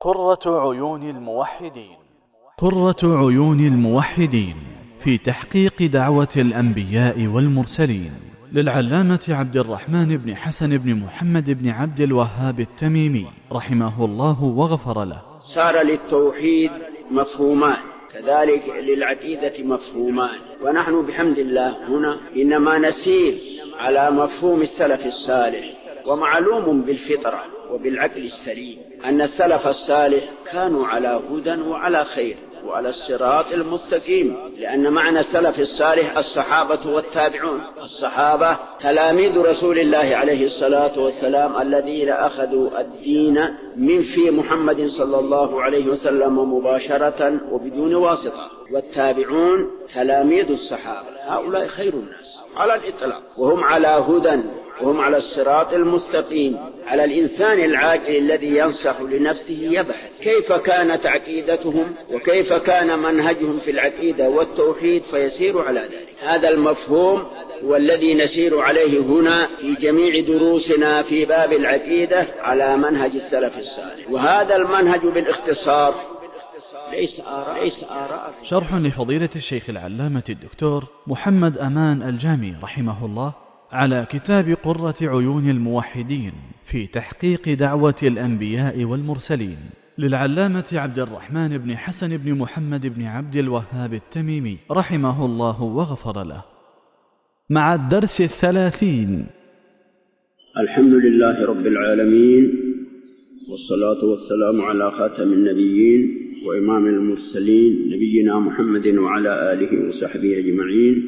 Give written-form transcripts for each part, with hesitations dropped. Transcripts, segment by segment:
قرة عيون الموحدين. قرة عيون الموحدين في تحقيق دعوة الأنبياء والمرسلين، للعلامة عبد الرحمن بن حسن بن محمد بن عبد الوهاب التميمي رحمه الله وغفر له. صار للتوحيد مفهومان، كذلك للعقيدة مفهومان، ونحن بحمد الله هنا إنما نسير على مفهوم السلف الصالح. ومعلوم بالفطرة وبالعقل السليم أن السلف الصالح كانوا على هدى وعلى خير وعلى الصراط المستقيم، لأن معنى السلف الصالح الصحابة والتابعون. الصحابة تلاميذ رسول الله عليه الصلاة والسلام الذين أخذوا الدين من في محمد صلى الله عليه وسلم مباشرة وبدون واسطة، والتابعون تلاميذ الصحابة. هؤلاء خير الناس على الإطلاق، وهم على هدى وهم على الصراط المستقيم. على الإنسان العاقل الذي ينصح لنفسه يبحث كيف كانت عقيدتهم وكيف كان منهجهم في العقيدة والتوحيد فيسير على ذلك. هذا المفهوم هو الذي نسير عليه هنا في جميع دروسنا في باب العقيدة على منهج السلف الصالح، وهذا المنهج بالاختصار ليس آراء. شرح لفضيلة الشيخ العلامة الدكتور محمد أمان الجامي رحمه الله على كتاب قرة عيون الموحدين في تحقيق دعوة الأنبياء والمرسلين، للعلامة عبد الرحمن بن حسن بن محمد بن عبد الوهاب التميمي رحمه الله وغفر له، مع الدرس 30. الحمد لله رب العالمين، والصلاة والسلام على خاتم النبيين وإمام المرسلين نبينا محمد وعلى آله وصحبه أجمعين،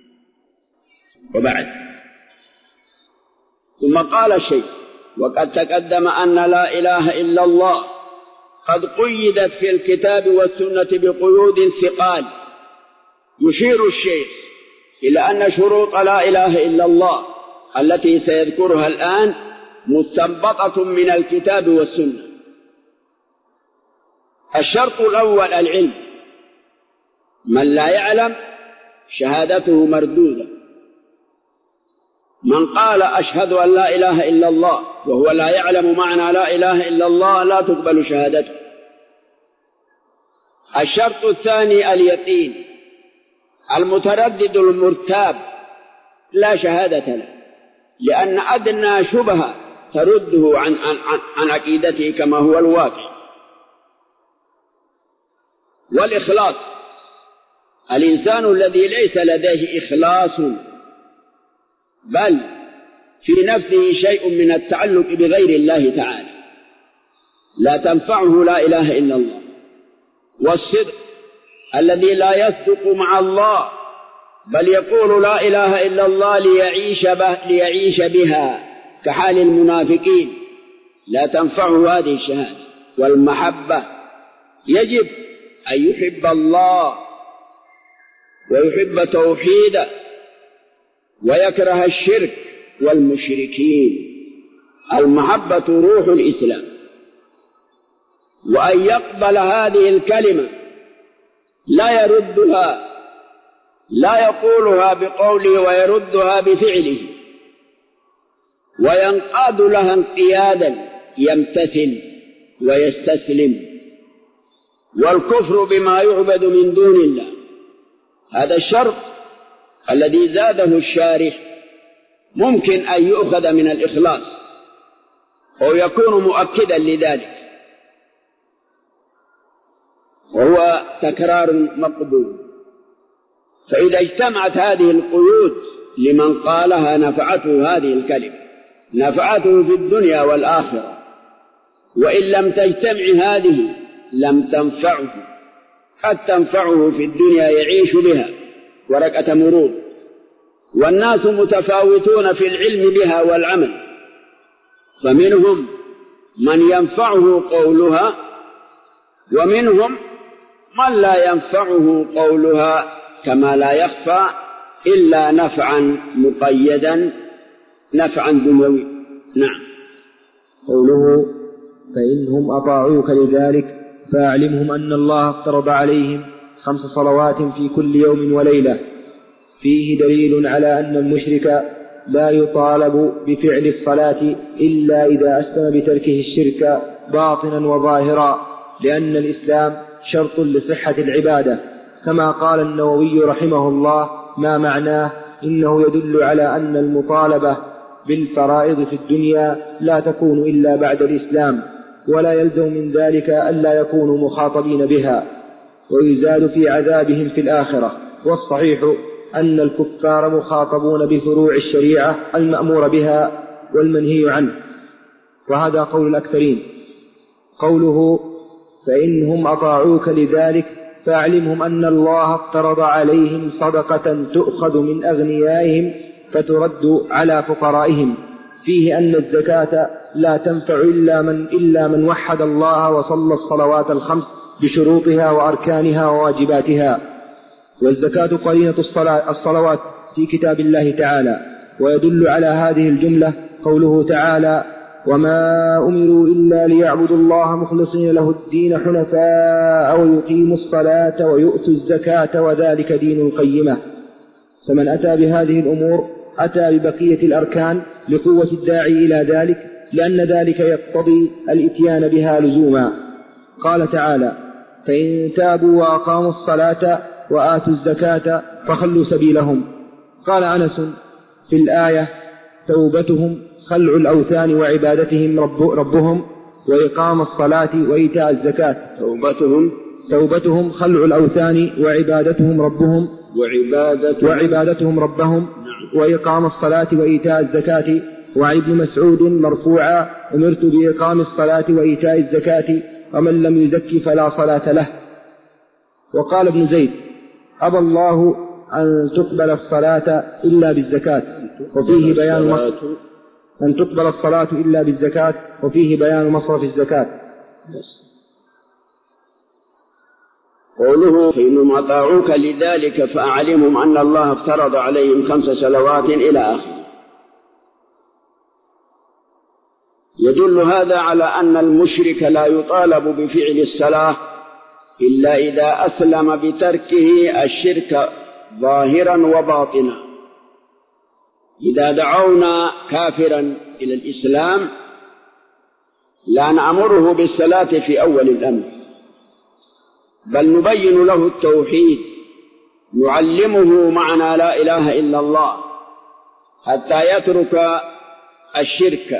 وبعد. ثم قال الشيخ: وقد تقدم أن لا إله إلا الله قد قيدت في الكتاب والسنة بقيود ثقال. يشير الشيخ إلى أن شروط لا إله إلا الله التي سيذكرها الآن مستنبطة من الكتاب والسنة. الشرط الأول العلم، من لا يعلم شهادته مردودة. من قال أشهد أن لا إله إلا الله وهو لا يعلم معنى لا إله إلا الله لا تقبل شهادته. الشرط الثاني اليقين، المتردد المرتاب لا شهادة له، لأن أدنى شبهة ترده عن عقيدته كما هو الواقع. والإخلاص، الإنسان الذي ليس لديه إخلاص بل في نفسه شيء من التعلق بغير الله تعالى لا تنفعه لا إله إلا الله. والصدق، الذي لا يصدق مع الله بل يقول لا إله إلا الله ليعيش بها كحال المنافقين، لا تنفعه هذه الشهادة. والمحبة، يجب أن يحب الله ويحب توحيده ويكره الشرك والمشركين. المحبة روح الإسلام، وأن يقبل هذه الكلمة لا يردها، لا يقولها بقوله ويردها بفعله، وينقاد لها انقيادا، يمتثل ويستسلم. والكفر بما يعبد من دون الله، هذا الشرط الذي زاده الشارح ممكن أن يؤخذ من الإخلاص أو يكون مؤكدا لذلك، وهو تكرار مقبول. فإذا اجتمعت هذه القيود لمن قالها نفعته هذه الكلمة، نفعته في الدنيا والآخرة. وإن لم تجتمع هذه لم تنفعه، قد تنفعه في الدنيا يعيش بها ورقة مرور، والناس متفاوتون في العلم بها والعمل، فمنهم من ينفعه قولها ومنهم من لا ينفعه قولها، كما لا يخفى إلا نفعا مقيدا، نفعا دنيوي. نعم. قوله: فإنهم أطاعوك لذلك فأعلمهم أن الله افترض عليهم 5 صلوات في كل يوم وليلة، فيه دليل على أن المشرك لا يطالب بفعل الصلاة إلا إذا أسلم بتركه الشرك باطنا وظاهرا، لأن الإسلام شرط لصحة العبادة، كما قال النووي رحمه الله: ما معناه؟ إنه يدل على أن المطالبة بالفرائض في الدنيا لا تكون إلا بعد الإسلام، ولا يلزم من ذلك ألا يكونوا مخاطبين بها، ويزاد في عذابهم في الآخرة. والصحيح أن الكفار مخاطبون بفروع الشريعة المأمور بها والمنهي عنه، وهذا قول الأكثرين. قوله: فإنهم أطاعوك لذلك فاعلمهم أن الله افترض عليهم صدقة تؤخذ من أغنيائهم فترد على فقرائهم، فيه أن الزكاة لا تنفع إلا من وحد الله وصلى الصلوات الخمس بشروطها وأركانها وواجباتها. والزكاة قرينة الصلوات في كتاب الله تعالى. ويدل على هذه الجملة قوله تعالى: وما أمروا إلا ليعبدوا الله مخلصين له الدين حنفاء ويقيموا الصلاة ويؤتوا الزكاة وذلك دين القيمة. فمن أتى بهذه الأمور أتى ببقية الأركان لقوة الداعي إلى ذلك، لأن ذلك يقتضي الإتيان بها لزوما. قال تعالى: فإن تابوا وأقاموا الصلاة وآتوا الزكاة فخلوا سبيلهم. قال أنس في الآية: توبتهم خلع الأوثان وعبادتهم ربهم وإقام الصلاة وإيتاء الزكاة. توبتهم خلع الأوثان وعبادتهم ربهم وعبادتهم ربهم وإقام الصلاة وإيتاء الزكاة. وعن ابن مسعود مرفوعا: أمرت بإقام الصلاة وإيتاء الزكاة ومن لم يزك فلا صلاة له. وقال ابن زيد: أبى الله أن تقبل الصلاة إلا بالزكاة، وفيه بيان أن تقبل الصلاة إلا بالزكاة، وفيه بيان مصرف الزكاة. قوله: فإنهم أطاعوك لذلك فأعلمهم أن الله افترض عليهم 5 صلوات إلى آخره. يدل هذا على أن المشرك لا يطالب بفعل الصلاة إلا إذا أسلم بتركه الشرك ظاهرا وباطنا. إذا دعونا كافرا إلى الإسلام لا نأمره بالصلاة في أول الأمر، بل نبين له التوحيد، نعلمه معنى لا إله إلا الله حتى يترك الشرك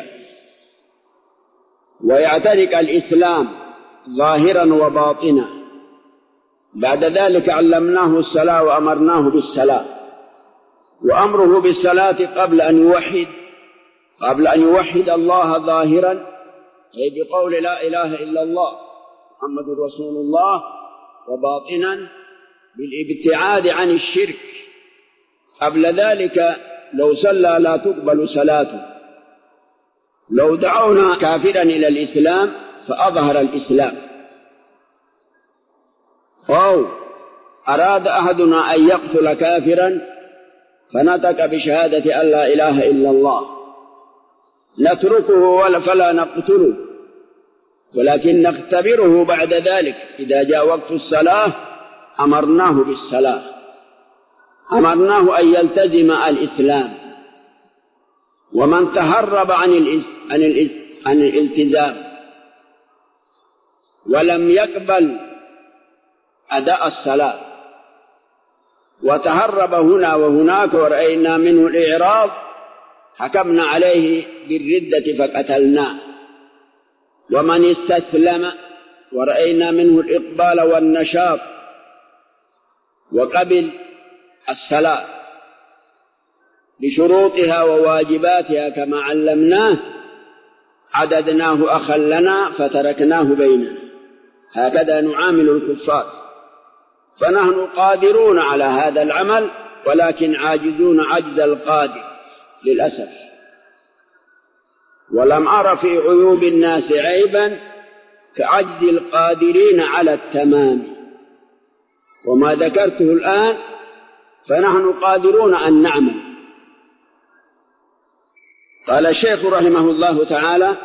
ويعتنق الإسلام ظاهرا وباطنا. بعد ذلك علمناه الصلاة وأمرناه بالصلاة، وأمره بالصلاة قبل أن يوحد الله ظاهرا، أي بقول لا إله إلا الله محمد رسول الله، وباطنا بالابتعاد عن الشرك. قبل ذلك لو صلى لا تقبل صلاته. لو دعونا كافرا إلى الإسلام فأظهر الإسلام، أو أراد أحدنا أن يقتل كافرا فنطق بشهادة أن لا إله إلا الله، نتركه فلا نقتله، ولكن نختبره بعد ذلك. إذا جاء وقت الصلاة أمرناه بالصلاة، أمرناه أن يلتزم الإسلام. ومن تهرب عن الالتزام ولم يقبل أداء الصلاة وتهرب هنا وهناك ورأينا منه الإعراض، حكمنا عليه بالردة فقتلناه. ومن استسلم ورأينا منه الإقبال والنشاط وقبل الصلاة بشروطها وواجباتها كما علمناه، عددناه أخا لنا فتركناه بيننا. هكذا نعامل الكفار. فنحن قادرون على هذا العمل، ولكن عاجزون عجز القادر للأسف. ولم أر في عيوب الناس عيبا كعجز القادرين على التمام. وما ذكرته الآن فنحن قادرون أن نعمل. قال الشيخ رحمه الله تعالى: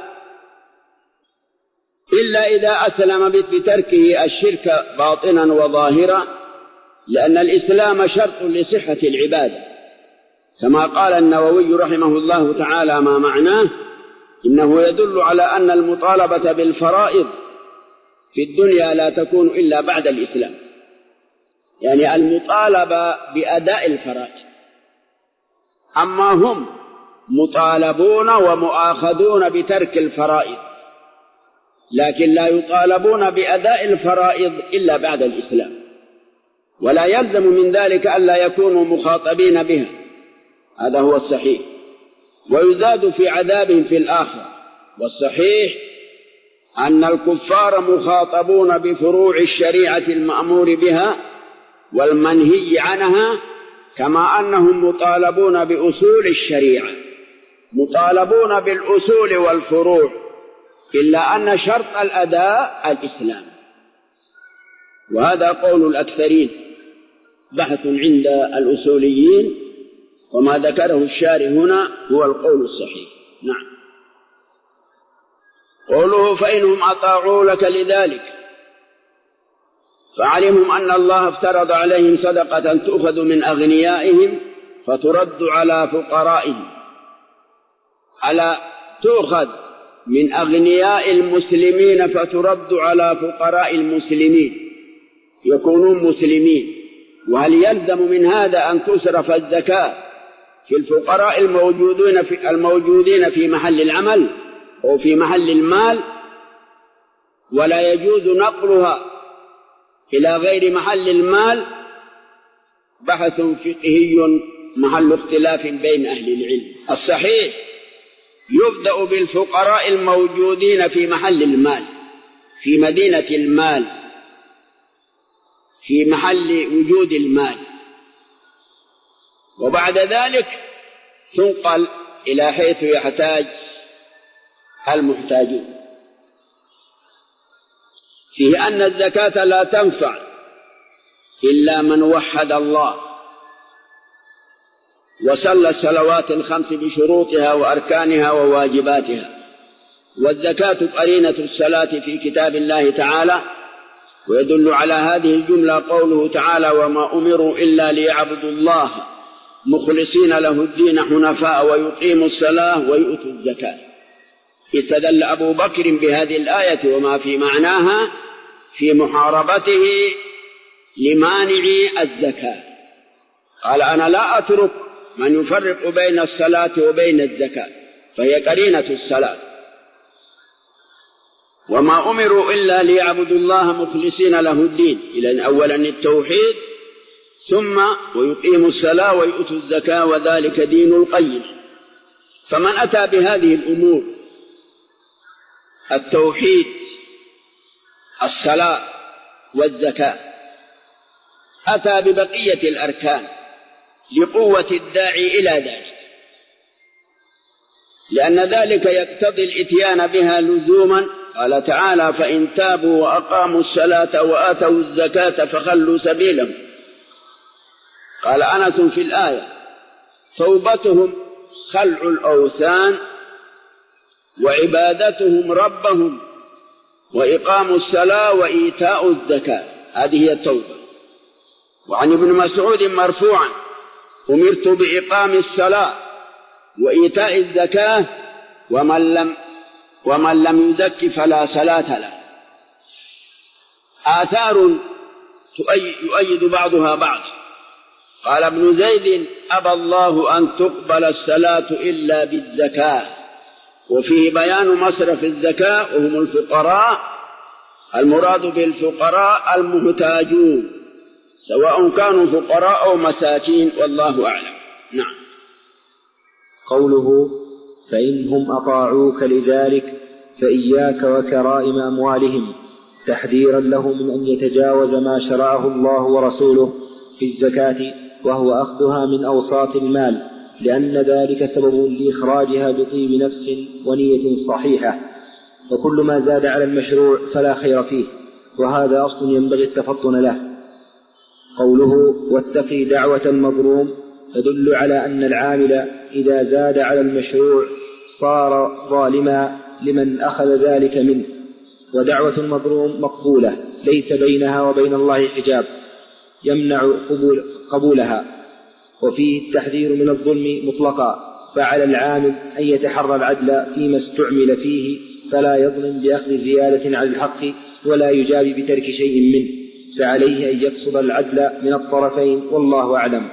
إلا إذا أسلم بتركه الشرك باطنا وظاهرا، لأن الإسلام شرط لصحة العبادة، كما قال النووي رحمه الله تعالى: ما معناه؟ إنه يدل على أن المطالبة بالفرائض في الدنيا لا تكون إلا بعد الإسلام، يعني المطالبة بأداء الفرائض. أما هم مطالبون ومؤاخذون بترك الفرائض، لكن لا يطالبون بأداء الفرائض إلا بعد الإسلام، ولا يلزم من ذلك ألا يكونوا مخاطبين بها، هذا هو الصحيح. ويزاد في عذابهم في الآخرة. والصحيح أن الكفار مخاطبون بفروع الشريعة المأمور بها والمنهي عنها، كما أنهم مطالبون بأصول الشريعة، مطالبون بالأصول والفروع، إلا أن شرط الأداء الإسلام. وهذا قول الأكثرين، بحث عند الأصوليين، وما ذكره الشارح هنا هو القول الصحيح. نعم. قوله فإنهم أطاعوا لك لذلك، فعلمهم أن الله افترض عليهم صدقة تؤخذ من أغنيائهم فترد على فقرائهم، تؤخذ من أغنياء المسلمين فترد على فقراء المسلمين يكونون مسلمين. وهل يلزم من هذا أن تصرف الزكاة في الفقراء الموجودين في محل العمل أو في محل المال، ولا يجوز نقلها إلى غير محل المال؟ بحث فقهي محل اختلاف بين أهل العلم. الصحيح يبدأ بالفقراء الموجودين في محل المال، في مدينة المال، في محل وجود المال، وبعد ذلك تنقل إلى حيث يحتاج المحتاجون. فيه أن الزكاة لا تنفع إلا من وحد الله وصلى الصلوات الخمس بشروطها وأركانها وواجباتها. والزكاة قرينة الصلاة في كتاب الله تعالى، ويدل على هذه الجملة قوله تعالى وما أمروا إلا ليعبدوا الله مخلصين له الدين حنفاء ويقيموا الصلاة ويؤتوا الزكاة. استدل أبو بكر بهذه الآية وما في معناها في محاربته لمانع الزكاة، قال أنا لا أترك من يفرق بين الصلاة وبين الزكاة، فهي قرينة الصلاة. وما أمروا إلا ليعبدوا الله مخلصين له الدين، إذن أولا التوحيد، ثم ويقيموا الصلاة ويؤتوا الزكاة وذلك دين القيم. فمن أتى بهذه الأمور التوحيد الصلاة والزكاة أتى ببقية الأركان لقوة الداعي إلى ذلك، لأن ذلك يقتضي الإتيان بها لزوما. قال تعالى فإن تابوا وأقاموا الصلاة وآتوا الزكاة فخلوا سبيلهم. قال أنس في الآية توبتهم خلع الأوثان وعبادتهم ربهم وإقام الصلاة وإيتاء الزكاة، هذه هي التوبة. وعن ابن مسعود مرفوعا أمرت بإقام الصلاة وإيتاء الزكاة ومن لم يزك فلا صلاة له. آثار يؤيد بعضها بعض. قال ابن زيد أبى الله أن تقبل الصلاة إلا بالزكاة، وفيه بيان مصرف الزكاة وهم الفقراء، المراد بالفقراء المحتاجون سواء كانوا فقراء أو مساكين، والله أعلم. نعم. قوله فإنهم أطاعوك لذلك فإياك وكرائم أموالهم، تحذيرا له من أن يتجاوز ما شرعه الله ورسوله في الزكاة، وهو أخذها من أوساط المال، لأن ذلك سبب لإخراجها بطيب نفس ونية صحيحة، وكل ما زاد على المشروع فلا خير فيه، وهذا أصل ينبغي التفطن له. قوله واتقي دعوة المظلوم تدل على أن العامل إذا زاد على المشروع صار ظالما لمن أخذ ذلك منه، ودعوة المظلوم مقبولة ليس بينها وبين الله حجاب يمنع قبولها. وفيه التحذير من الظلم مطلقا، فعلى العامل أن يتحرى العدل فيما استعمل فيه، فلا يظلم بأخذ زيادة على الحق ولا يجابي بترك شيء منه، فعليه أن يقصد العدل من الطرفين، والله أعلم.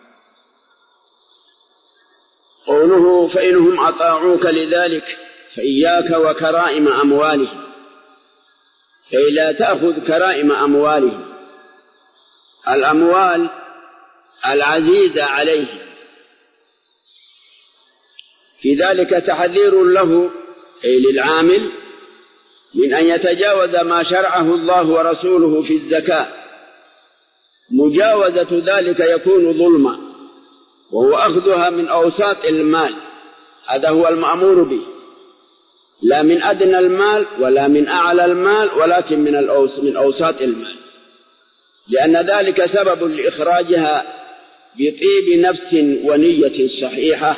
قوله فإنهم أطاعوك لذلك فإياك وكرائم أموالهم، أي لا تأخذ كرائم أموالهم، الأموال العزيزة عليهم، في ذلك تحذير له أي للعامل من أن يتجاوز ما شرعه الله ورسوله في الزكاة، مجاوزة ذلك يكون ظلما، وهو أخذها من أوساط المال، هذا هو المأمور به، لا من أدنى المال ولا من أعلى المال، ولكن من أوساط المال، لأن ذلك سبب لإخراجها بطيب نفس ونية صحيحة،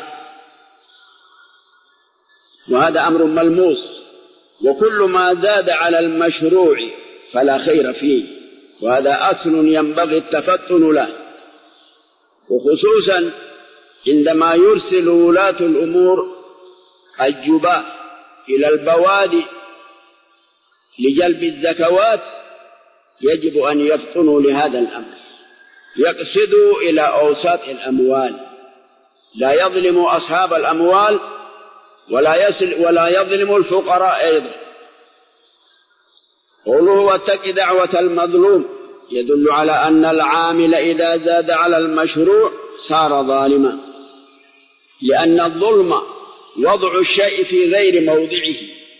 وهذا أمر ملموس، وكل ما زاد على المشروع فلا خير فيه، وهذا أصل ينبغي التفطن له، وخصوصا عندما يرسل ولاة الأمور الجباة إلى البوادي لجلب الزكوات، يجب أن يفطنوا لهذا الأمر، يقصدوا إلى أوساط الأموال، لا يظلموا أصحاب الأموال ولا يظلم الفقراء أيضا. قوله واتق دعوة المظلوم يدل على أن العامل إذا زاد على المشروع صار ظالما، لأن الظلم وضع الشيء في غير موضعه،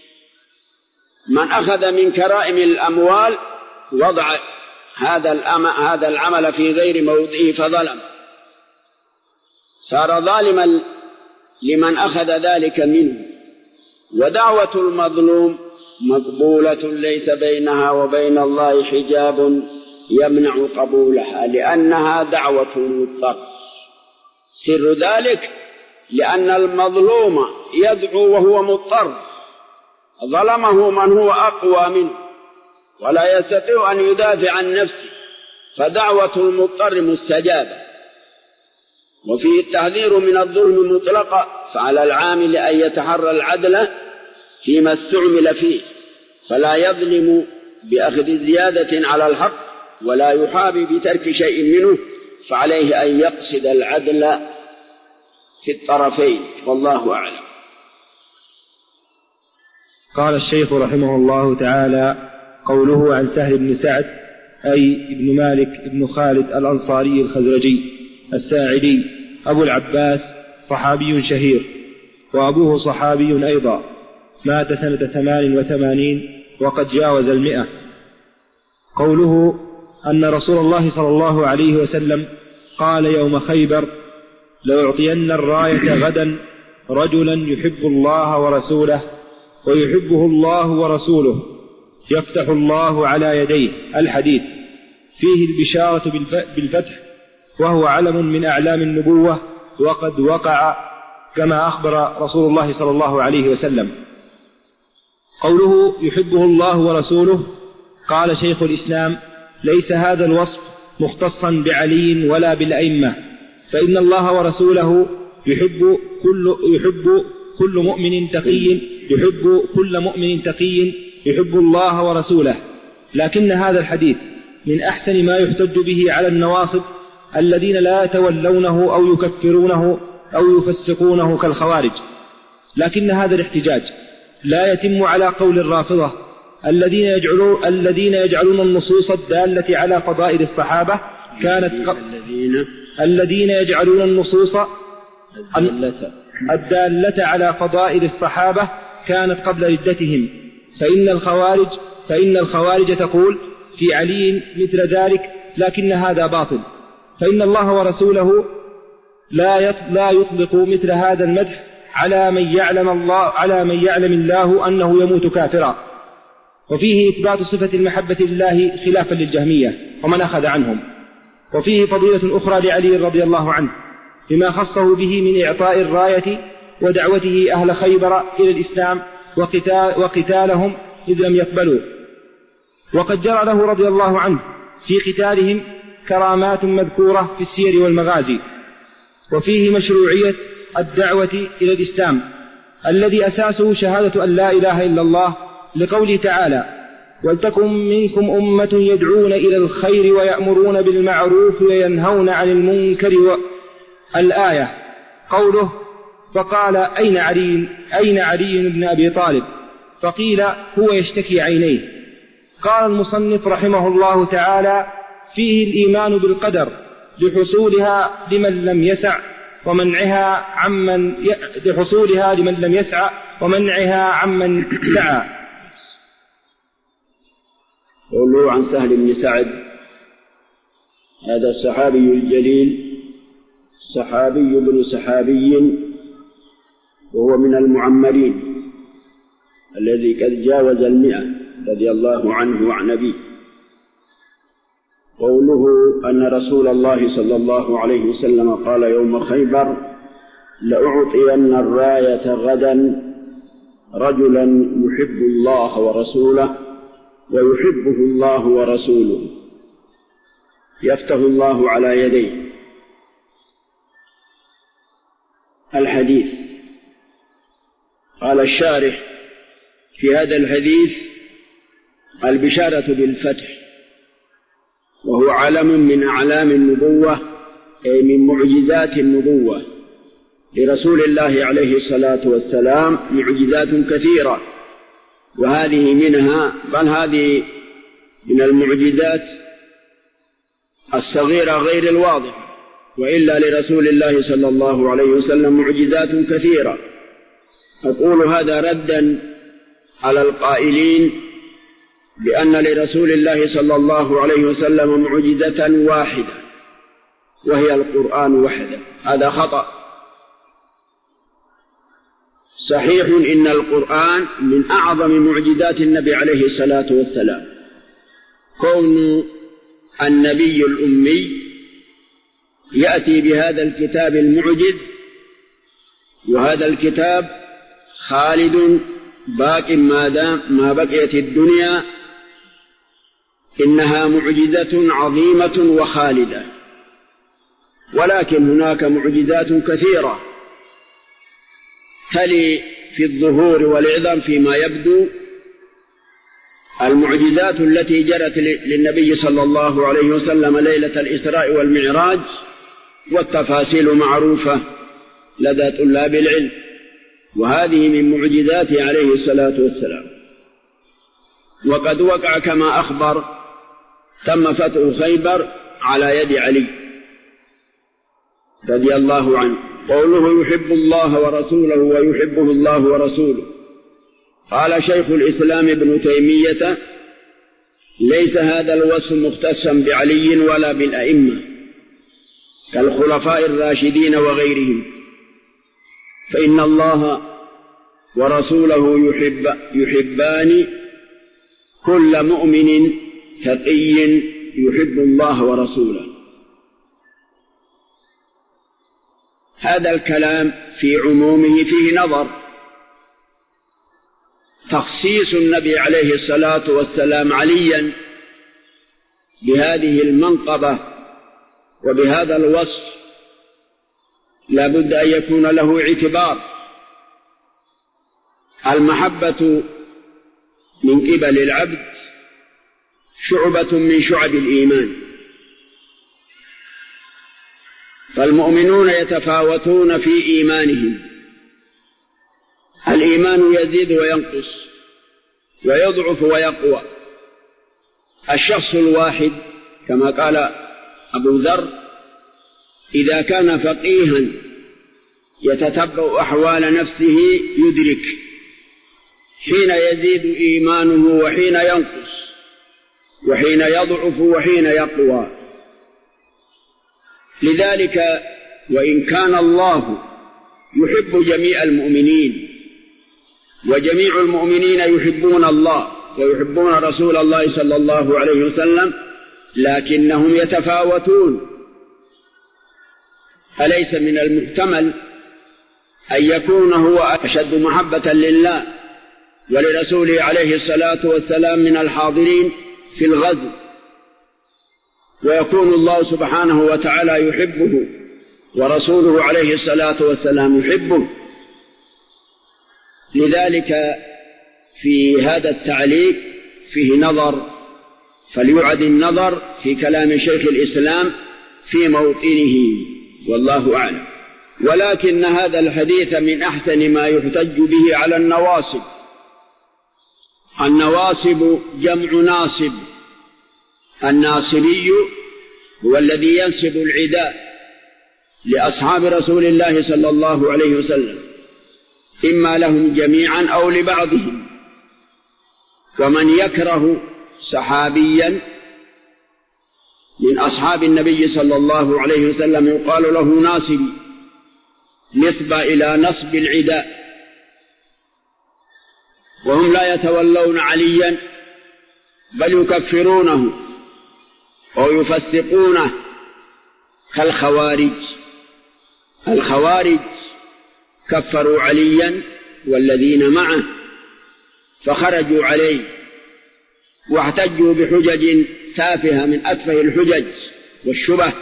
من أخذ من كرائم الأموال وضع هذا العمل في غير موضعه فظلم، صار ظالما لمن أخذ ذلك منه. ودعوة المظلوم مقبولة ليس بينها وبين الله حجاب يمنع قبولها، لأنها دعوة مضطر. سر ذلك لأن المظلوم يدعو وهو مضطر، ظلمه من هو أقوى منه ولا يستطيع أن يدافع عن نفسه، فدعوة المضطر مستجابة. وفيه التحذير من الظلم مطلقا، فعلى العامل أن يتحرى العدل فيما استعمل فيه، فلا يظلم بأخذ زيادة على الحق ولا يحابي بترك شيء منه، فعليه أن يقصد العدل في الطرفين، والله أعلم. قال الشيخ رحمه الله تعالى: قوله عن سهل بن سعد أي ابن مالك ابن خالد الأنصاري الخزرجي الساعدي أبو العباس، صحابي شهير، وأبوه صحابي أيضا، مات سنة 88 وقد جاوز 100. قوله أن رسول الله صلى الله عليه وسلم قال يوم خيبر: لأعطين الراية غدا رجلا يحب الله ورسوله ويحبه الله ورسوله يفتح الله على يديه. الحديث فيه البشارة بالفتح، وهو علم من أعلام النبوة، وقد وقع كما أخبر رسول الله صلى الله عليه وسلم. قوله يحبه الله ورسوله، قال شيخ الإسلام: ليس هذا الوصف مختصا بعلي ولا بالأئمة، فإن الله ورسوله يحب كل مؤمن تقي يحب الله ورسوله. لكن هذا الحديث من أحسن ما يحتج به على النواصب الذين لا يتولونه أو يكفرونه أو يفسقونه كالخوارج. لكن هذا الاحتجاج لا يتم على قول الرافضة الذين يجعلون النصوص الدالة على فضائل الصحابة الذين يجعلون النصوص الدالة على فضائل الصحابة كانت قبل ردتهم، فإن الخوارج تقول في علي مثل ذلك، لكن هذا باطل، فإن الله ورسوله لا يطلق مثل هذا المدح على من يعلم الله أنه يموت كافرا. وفيه إثبات صفة المحبة لله خلافا للجهمية ومن أخذ عنهم. وفيه فضيلة أخرى لعلي رضي الله عنه بما خصه به من إعطاء الراية ودعوته أهل خيبر إلى الإسلام وقتالهم إذ لم يقبلوا. وقد جرى له رضي الله عنه في قتالهم كرامات مذكورة في السير والمغازي. وفيه مشروعية الدعوة إلى الإسلام الذي أساسه شهادة أن لا إله إلا الله، لقوله تعالى: ولتكن منكم أمة يدعون إلى الخير ويأمرون بالمعروف وينهون عن المنكر الآية. قوله: فقال: أين علي بن أبي طالب؟ فقيل: هو يشتكي عينيه. قال المصنف رحمه الله تعالى: فيه الإيمان بالقدر لحصولها لمن لم يسع ومنعها عمن سعى. قوله عن سهل بن سعد، هذا الصحابي الجليل، صحابي بن صحابي، وهو من المعمرين الذي قد جاوز 100 رضي الله عنه وعن أبيه. قوله أن رسول الله صلى الله عليه وسلم قال يوم خيبر: لأعطين الراية غدا رجلا يحب الله ورسوله ويحبه الله ورسوله يفتح الله على يديه. الحديث. قال الشارح في هذا الحديث: البشارة بالفتح، وهو علم من أعلام النبوة، أي من معجزات النبوة لرسول الله عليه الصلاة والسلام، معجزات كثيرة، وهذه منها، بل هذه من المعجزات الصغيرة غير الواضحة، وإلا لرسول الله صلى الله عليه وسلم معجزات كثيرة. أقول هذا ردا على القائلين بأن لرسول الله صلى الله عليه وسلم معجزة واحدة وهي القرآن وحده. هذا خطأ. صحيح إن القرآن من أعظم معجزات النبي عليه الصلاة والسلام، كون النبي الأمي يأتي بهذا الكتاب المعجز، وهذا الكتاب خالد باق ما بقيت الدنيا، إنها معجزة عظيمة وخالدة. ولكن هناك معجزات كثيرة تلي في الظهور والعظم فيما يبدو المعجزات التي جرت للنبي صلى الله عليه وسلم ليلة الإسراء والمعراج، والتفاصيل معروفة لدى طلاب العلم، وهذه من معجزاته عليه الصلاة والسلام. وقد وقع كما أخبر، تم فتح خيبر على يد علي رضي الله عنه. قوله يحب الله ورسوله ويحبه الله ورسوله، قال شيخ الإسلام ابن تيمية: ليس هذا الوصف مختصا بعلي ولا بالأئمة كالخلفاء الراشدين وغيرهم، فإن الله ورسوله يحبان كل مؤمن تقي يحب الله ورسوله. هذا الكلام في عمومه فيه نظر. تخصيص النبي عليه الصلاة والسلام عليا بهذه المنقبة وبهذا الوصف لا بد أن يكون له اعتبار. المحبة من قبل العبد شعبة من شعب الإيمان، فالمؤمنون يتفاوتون في إيمانهم، الإيمان يزيد وينقص ويضعف ويقوى. الشخص الواحد كما قال أبو ذر: إذا كان فقيها يتتبع أحوال نفسه يدرك حين يزيد إيمانه وحين ينقص، وحين يضعف وحين يقوى. لذلك وإن كان الله يحب جميع المؤمنين، وجميع المؤمنين يحبون الله ويحبون رسول الله صلى الله عليه وسلم، لكنهم يتفاوتون. أليس من المحتمل أن يكون هو أشد محبة لله ولرسوله عليه الصلاة والسلام من الحاضرين في الغزو، ويكون الله سبحانه وتعالى يحبه ورسوله عليه الصلاة والسلام يحبه. لذلك في هذا التعليق فيه نظر، فليعد النظر في كلام شيخ الإسلام في موطنه، والله أعلم. ولكن هذا الحديث من أحسن ما يحتج به على النواصب. النواصب جمع ناصب. الناصبي هو الذي ينسب العداء لأصحاب رسول الله صلى الله عليه وسلم، إما لهم جميعا أو لبعضهم. ومن يكره صحابيا من أصحاب النبي صلى الله عليه وسلم يقال له ناصبي، نسبة إلى نصب العداء. وهم لا يتولون عليا بل يكفرونه أو يفسقونه كالخوارج. الخوارج كفروا عليا والذين معه فخرجوا عليه واحتجوا بحجج تافهة من أتفه الحجج والشبه،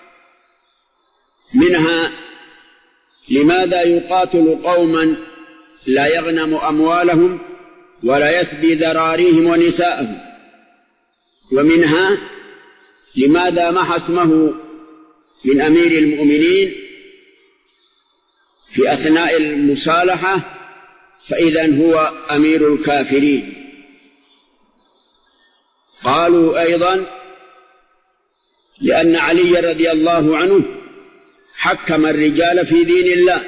منها لماذا يقاتل قوما لا يغنم أموالهم ولا يسبي ذراريهم ونساءهم، ومنها لماذا محى اسمه من أمير المؤمنين في أثناء المصالحة فإذا هو أمير الكافرين. قالوا أيضا لأن علي رضي الله عنه حكم الرجال في دين الله.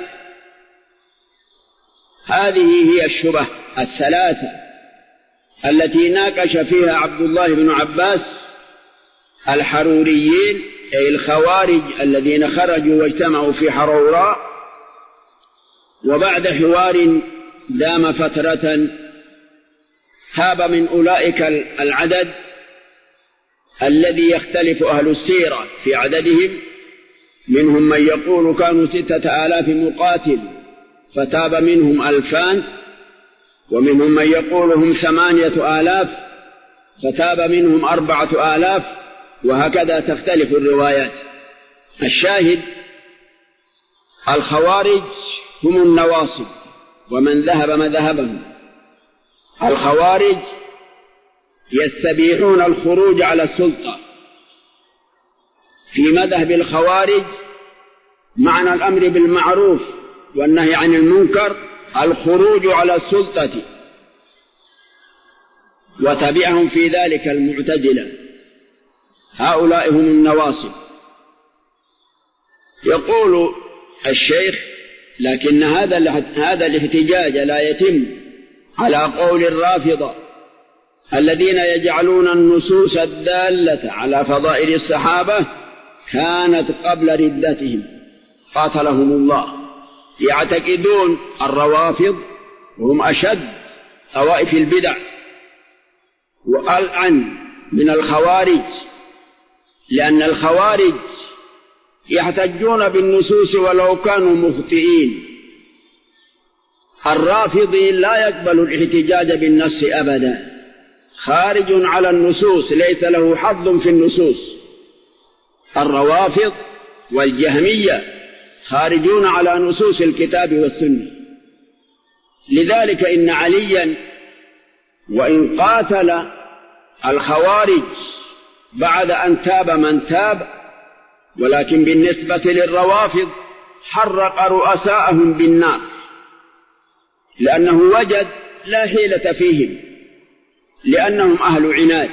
هذه هي الشبه الثلاثة التي ناقش فيها عبد الله بن عباس الحروريين، أي الخوارج الذين خرجوا واجتمعوا في حروراء، وبعد حوار دام فترة تاب من أولئك العدد الذي يختلف أهل السيرة في عددهم، منهم من يقول كانوا 6000 مقاتل فتاب منهم 2000، ومنهم من يقول هم 8000 فتاب منهم 4000، وهكذا تختلف الروايات. الشاهد الخوارج هم النواصب ومن ذهب مذهبهم. الخوارج يستبيحون الخروج على السلطة. في مذهب الخوارج معنى الأمر بالمعروف والنهي عن المنكر الخروج على السلطة، وتبعهم في ذلك المعتزلة. هؤلاء هم النواصب. يقول الشيخ لكن هذا الاحتجاج لا يتم على قول الرافضة الذين يجعلون النصوص الدالة على فضائل الصحابة كانت قبل ردتهم قاتلهم الله. يعتقدون الروافض وهم أشد طوائف البدع وألعن من الخوارج، لأن الخوارج يحتجون بالنصوص ولو كانوا مخطئين. الرافضي لا يقبل الاحتجاج بالنص أبدا، خارج على النصوص، ليس له حظ في النصوص. الروافض والجهمية خارجون على نصوص الكتاب والسنة. لذلك إن عليا وإن قاتل الخوارج بعد أن تاب من تاب، ولكن بالنسبة للروافض حرق رؤساءهم بالنار، لأنه وجد لا حيلة فيهم، لأنهم أهل عناد.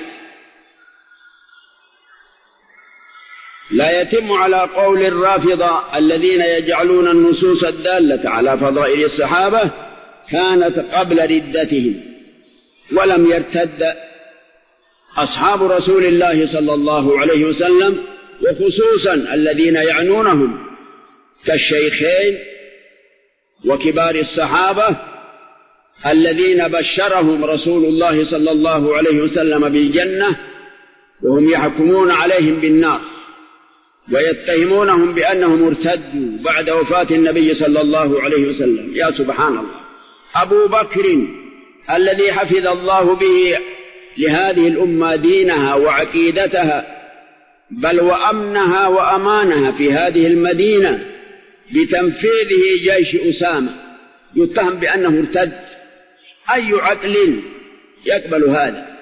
لا يتم على قول الرافضة الذين يجعلون النصوص الدالة على فضائل الصحابة كانت قبل ردتهم، ولم يرتد أصحاب رسول الله صلى الله عليه وسلم، وخصوصا الذين يعنونهم كالشيخين وكبار الصحابة الذين بشرهم رسول الله صلى الله عليه وسلم بالجنة، وهم يحكمون عليهم بالنار ويتهمونهم بأنهم ارتدوا بعد وفاة النبي صلى الله عليه وسلم. يا سبحان الله. أبو بكر الذي حفظ الله به لهذه الأمة دينها وعقيدتها بل وأمنها وأمانها في هذه المدينة بتنفيذه جيش أسامة يتهم بأنه ارتد. أي عقل يقبل هذا؟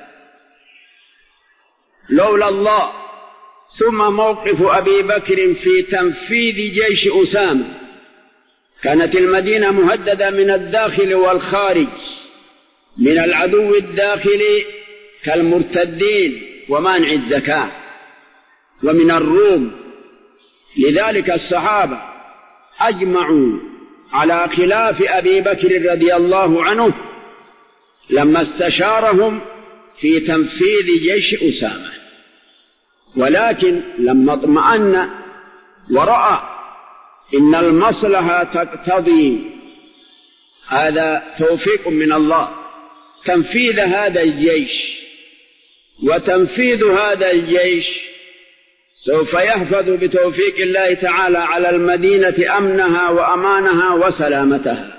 لولا الله ثم موقف أبي بكر في تنفيذ جيش أسامة كانت المدينة مهددة من الداخل والخارج، من العدو الداخلي كالمرتدين ومانع الزكاة، ومن الروم. لذلك الصحابة أجمعوا على خلاف أبي بكر رضي الله عنه لما استشارهم في تنفيذ جيش أسامة، ولكن لما اطمأن ورأى إن المصلحة تقتضي، هذا توفيق من الله، تنفيذ هذا الجيش، وتنفيذ هذا الجيش سوف يحفظ بتوفيق الله تعالى على المدينة أمنها وأمانها وسلامتها.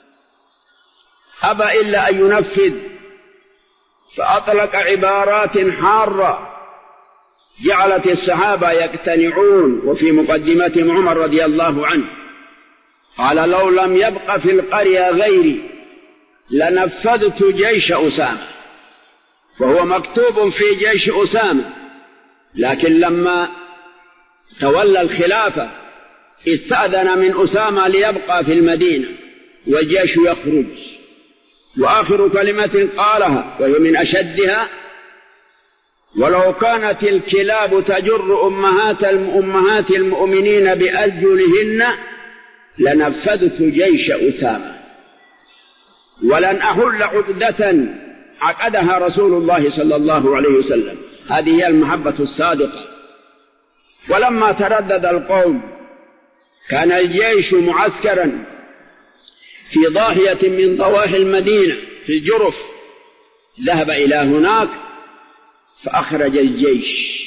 أبى إلا أن ينفذ، فأطلق عبارات حارة جعلت الصحابة يقتنعون، وفي مقدمتهم عمر رضي الله عنه قال: لو لم يبق في القرية غيري لنفذت جيش أسامة، وهو مكتوب في جيش أسامة، لكن لما تولى الخلافة استأذن من أسامة ليبقى في المدينة والجيش يخرج. وآخر كلمة قالها وهي من أشدها: ولو كانت الكلاب تجر أمهات المؤمنين بأرجلهن لنفذت جيش أسامة، ولن أحل عقدة عقدها رسول الله صلى الله عليه وسلم. هذه هي المحبة الصادقة. ولما تردد القوم كان الجيش معسكرا في ضاحية من ضواحي المدينة في الجرف، ذهب إلى هناك فأخرج الجيش،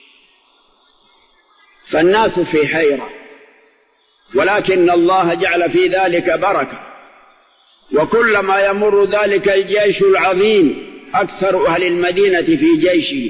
فالناس في حيرة، ولكن الله جعل في ذلك بركة. وكلما يمر ذلك الجيش العظيم أكثر أهل المدينة في جيشه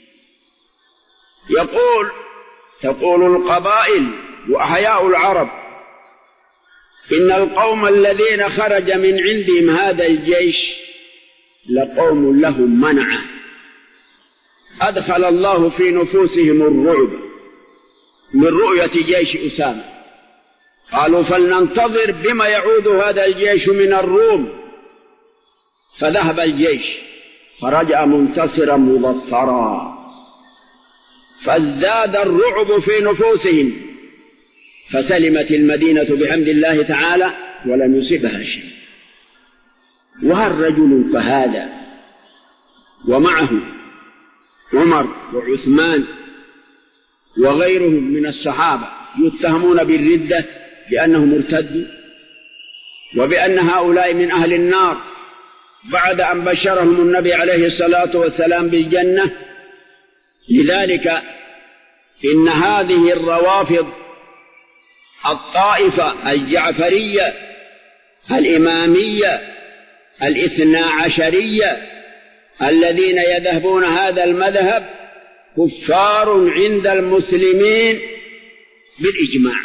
تقول القبائل وأحياء العرب: إن القوم الذين خرج من عندهم هذا الجيش لقوم لهم منعة، أدخل الله في نفوسهم الرعب من رؤية جيش أسامة. قالوا: فلننتظر بما يعود هذا الجيش من الروم. فذهب الجيش فرجع منتصرا مظفرا، فازداد الرعب في نفوسهم، فسلمت المدينة بحمد الله تعالى ولم يصبها شيء. وهل رجل كهذا ومعه عمر وعثمان وغيرهم من الصحابة يتهمون بالردة بأنهم ارتدوا وبأن هؤلاء من أهل النار بعد أن بشرهم النبي عليه الصلاة والسلام بالجنة؟ لذلك إن هذه الروافض الطائفة الجعفرية الإمامية الاثنا عشرية الذين يذهبون هذا المذهب كفار عند المسلمين بالإجماع،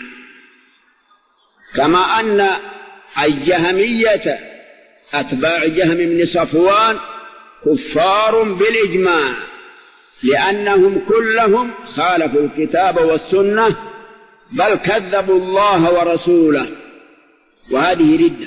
كما أن الجهمية أتباع جهم بن صفوان كفار بالإجماع، لأنهم كلهم خالفوا الكتاب والسنة بل كذبوا الله ورسوله، وهذه ردة.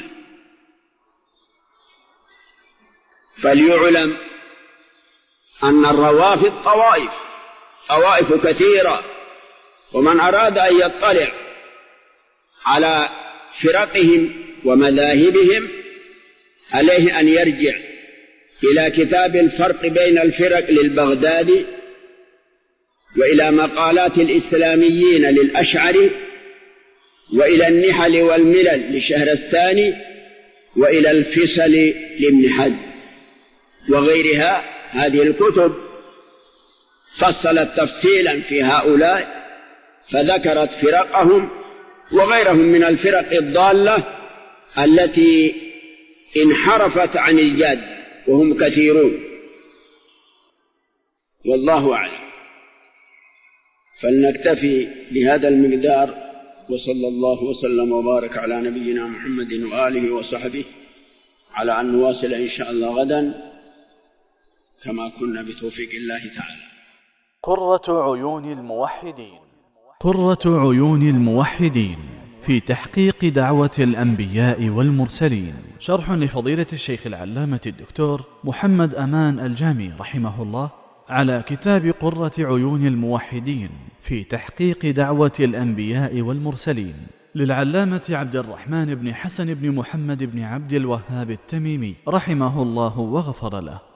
فليعلم أن الروافض طوائف كثيرة، ومن أراد أن يطلع على فرقهم ومذاهبهم عليه أن يرجع إلى كتاب الفرق بين الفرق للبغدادي، وإلى مقالات الإسلاميين للأشعري، وإلى النحل والملل للشهرستاني، وإلى الفصل لابن حزم وغيرها. هذه الكتب فصلت تفصيلا في هؤلاء، فذكرت فرقهم وغيرهم من الفرق الضالة التي انحرفت عن الجادة، وهم كثيرون، والله أعلم. فلنكتفي بهذا المقدار، وصلى الله وسلم وبارك على نبينا محمد وآله وصحبه، على أن نواصل إن شاء الله غدا كما كنا بتوفيق الله تعالى. قرة عيون الموحدين. قرة عيون الموحدين في تحقيق دعوة الأنبياء والمرسلين، شرح لفضيلة الشيخ العلامة الدكتور محمد أمان الجامي رحمه الله على كتاب قرة عيون الموحدين في تحقيق دعوة الأنبياء والمرسلين للعلامة عبد الرحمن بن حسن بن محمد بن عبد الوهاب التميمي رحمه الله وغفر له.